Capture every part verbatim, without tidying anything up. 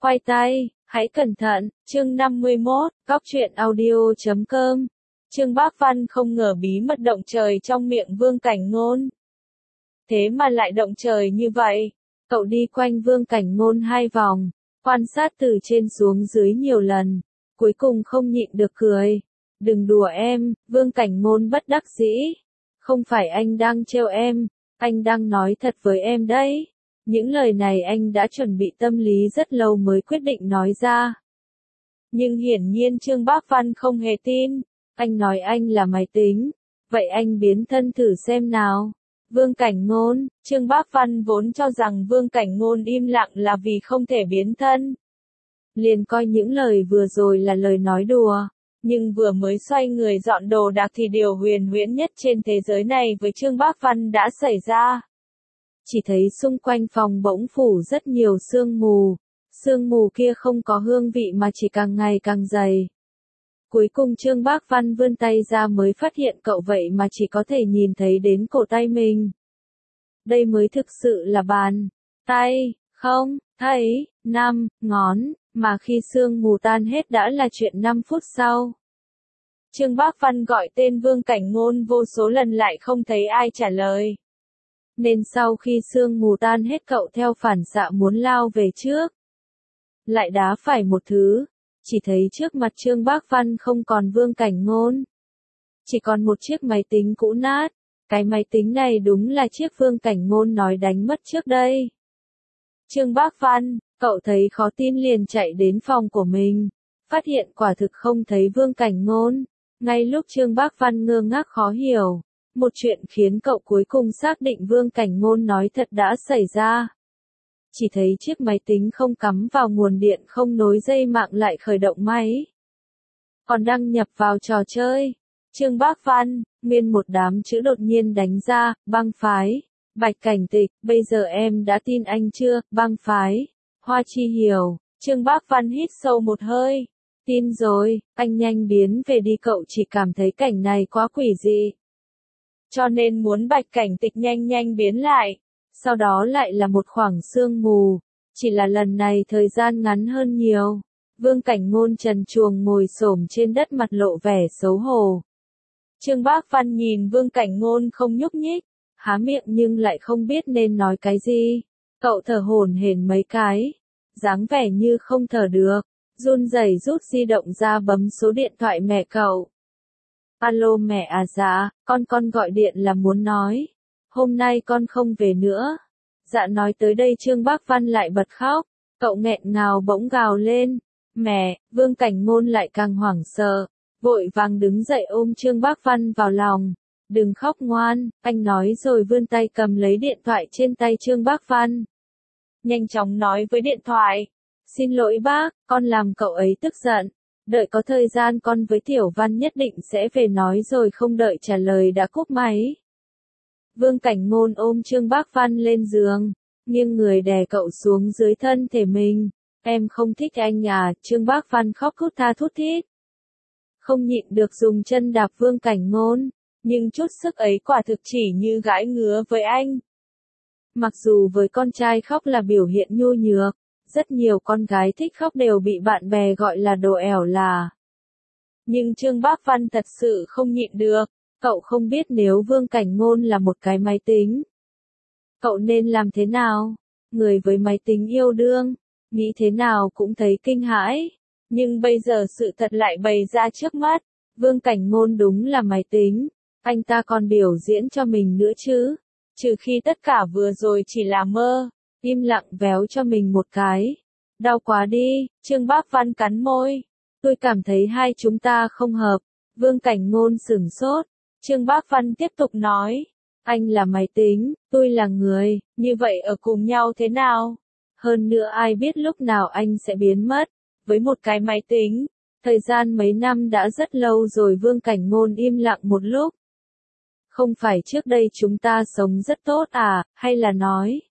Quay tay, hãy cẩn thận, chương năm mươi mốt, Cóc truyện audio chấm com. Trương Bác Văn không ngờ bí mật động trời trong miệng Vương Cảnh Ngôn. Thế mà lại động trời như vậy. Cậu đi quanh Vương Cảnh Ngôn hai vòng, quan sát từ trên xuống dưới nhiều lần, cuối cùng không nhịn được cười. Đừng đùa em, Vương Cảnh Ngôn bất đắc dĩ. Không phải anh đang trêu em, anh đang nói thật với em đấy. Những lời này anh đã chuẩn bị tâm lý rất lâu mới quyết định nói ra. Nhưng hiển nhiên Trương Bác Văn không hề tin. Anh nói anh là máy tính. Vậy anh biến thân thử xem nào. Vương Cảnh Ngôn, Trương Bác Văn vốn cho rằng Vương Cảnh Ngôn im lặng là vì không thể biến thân. Liền coi những lời vừa rồi là lời nói đùa. Nhưng vừa mới xoay người dọn đồ đạc thì điều huyền huyễn nhất trên thế giới này với Trương Bác Văn đã xảy ra. Chỉ thấy xung quanh phòng bỗng phủ rất nhiều sương mù. Sương mù kia không có hương vị mà chỉ càng ngày càng dày. Cuối cùng Trương Bác Văn vươn tay ra mới phát hiện cậu vậy mà chỉ có thể nhìn thấy đến cổ tay mình. Đây mới thực sự là bàn tay, không thấy năm ngón, mà khi sương mù tan hết đã là chuyện năm phút sau. Trương Bác Văn gọi tên Vương Cảnh Ngôn vô số lần lại không thấy ai trả lời. Nên sau khi sương mù tan hết cậu theo phản xạ muốn lao về trước. Lại đá phải một thứ, chỉ thấy trước mặt Trương Bác Văn không còn Vương Cảnh Ngôn. Chỉ còn một chiếc máy tính cũ nát, cái máy tính này đúng là chiếc Vương Cảnh Ngôn nói đánh mất trước đây. Trương Bác Văn, cậu thấy khó tin liền chạy đến phòng của mình, phát hiện quả thực không thấy Vương Cảnh Ngôn. Ngay lúc Trương Bác Văn ngơ ngác khó hiểu, một chuyện khiến cậu cuối cùng xác định Vương Cảnh Ngôn nói thật đã xảy ra. Chỉ thấy chiếc máy tính không cắm vào nguồn điện không nối dây mạng lại khởi động máy. Còn đăng nhập vào trò chơi. Trương Bác Văn, nguyên một đám chữ đột nhiên đánh ra, băng phái. Bạch Cảnh Tịch, bây giờ em đã tin anh chưa, băng phái. Hoa Chi Hiểu, Trương Bác Văn hít sâu một hơi. Tin rồi, anh nhanh biến về đi, cậu chỉ cảm thấy cảnh này quá quỷ dị. Cho nên muốn Bạch Cảnh Tịch nhanh nhanh biến lại. Sau đó lại là một khoảng sương mù, chỉ là lần này thời gian ngắn hơn nhiều. Vương Cảnh Ngôn trần truồng ngồi xổm trên đất mặt lộ vẻ xấu hổ. Trương Bác Văn nhìn Vương Cảnh Ngôn không nhúc nhích, há miệng nhưng lại không biết nên nói cái gì. Cậu thở hổn hển mấy cái, dáng vẻ như không thở được, run rẩy rút di động ra bấm số điện thoại mẹ cậu. Alo mẹ à, dạ, con con gọi điện là muốn nói. Hôm nay con không về nữa. Dạ nói tới đây Trương Bác Văn lại bật khóc. Cậu nghẹn ngào bỗng gào lên. Mẹ, Vương Cảnh Ngôn lại càng hoảng sợ. Vội vàng đứng dậy ôm Trương Bác Văn vào lòng. Đừng khóc ngoan, anh nói rồi vươn tay cầm lấy điện thoại trên tay Trương Bác Văn. Nhanh chóng nói với điện thoại. Xin lỗi bác, con làm cậu ấy tức giận. Đợi có thời gian con với Tiểu Văn nhất định sẽ về nói rồi, không đợi trả lời đã cúp máy. Vương Cảnh Ngôn ôm Trương Bác Văn lên giường, nghiêng người đè cậu xuống dưới thân thể mình. Em không thích anh à, Trương Bác Văn khóc thút tha thút thít. Không nhịn được dùng chân đạp Vương Cảnh Ngôn, nhưng chút sức ấy quả thực chỉ như gãi ngứa với anh. Mặc dù với con trai khóc là biểu hiện nhu nhược, rất nhiều con gái thích khóc đều bị bạn bè gọi là đồ ẻo là. Nhưng Trương Bác Văn thật sự không nhịn được. Cậu không biết nếu Vương Cảnh Ngôn là một cái máy tính, cậu nên làm thế nào? Người với máy tính yêu đương, nghĩ thế nào cũng thấy kinh hãi. Nhưng bây giờ sự thật lại bày ra trước mắt. Vương Cảnh Ngôn đúng là máy tính. Anh ta còn biểu diễn cho mình nữa chứ. Trừ khi tất cả vừa rồi chỉ là mơ. Im lặng véo cho mình một cái. Đau quá đi, Trương Bác Văn cắn môi. Tôi cảm thấy hai chúng ta không hợp. Vương Cảnh Ngôn sửng sốt. Trương Bác Văn tiếp tục nói, anh là máy tính, tôi là người, như vậy ở cùng nhau thế nào? Hơn nữa ai biết lúc nào anh sẽ biến mất, với một cái máy tính, thời gian mấy năm đã rất lâu rồi. Vương Cảnh Ngôn im lặng một lúc. Không phải trước đây chúng ta sống rất tốt à, hay là nói,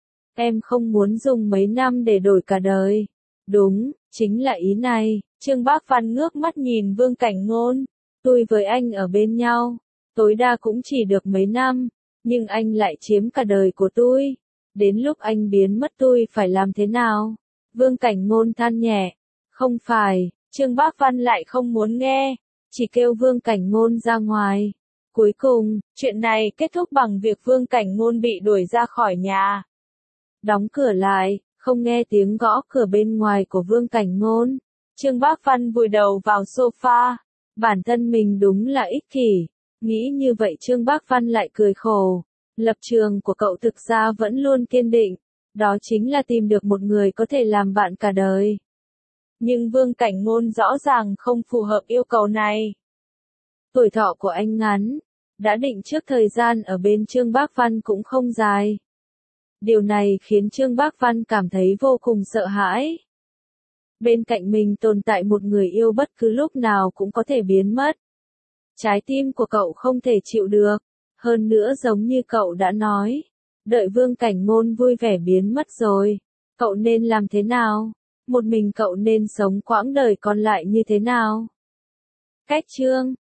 em không muốn dùng mấy năm để đổi cả đời? Đúng, chính là ý này. Trương Bác Văn ngước mắt nhìn Vương Cảnh Ngôn. Tôi với anh ở bên nhau, tối đa cũng chỉ được mấy năm, nhưng anh lại chiếm cả đời của tôi. Đến lúc anh biến mất tôi phải làm thế nào? Vương Cảnh Ngôn than nhẹ. Không phải, Trương Bác Văn lại không muốn nghe, chỉ kêu Vương Cảnh Ngôn ra ngoài. Cuối cùng, chuyện này kết thúc bằng việc Vương Cảnh Ngôn bị đuổi ra khỏi nhà. Đóng cửa lại, không nghe tiếng gõ cửa bên ngoài của Vương Cảnh Ngôn. Trương Bác Văn vùi đầu vào sofa. Bản thân mình đúng là ích kỷ. Nghĩ như vậy Trương Bác Văn lại cười khổ. Lập trường của cậu thực ra vẫn luôn kiên định. Đó chính là tìm được một người có thể làm bạn cả đời. Nhưng Vương Cảnh Ngôn rõ ràng không phù hợp yêu cầu này. Tuổi thọ của anh ngắn, đã định trước thời gian ở bên Trương Bác Văn cũng không dài. Điều này khiến Trương Bác Văn cảm thấy vô cùng sợ hãi. Bên cạnh mình tồn tại một người yêu bất cứ lúc nào cũng có thể biến mất. Trái tim của cậu không thể chịu được. Hơn nữa giống như cậu đã nói, đợi Vương Cảnh Ngôn vui vẻ biến mất rồi, cậu nên làm thế nào? Một mình cậu nên sống quãng đời còn lại như thế nào? Cách chương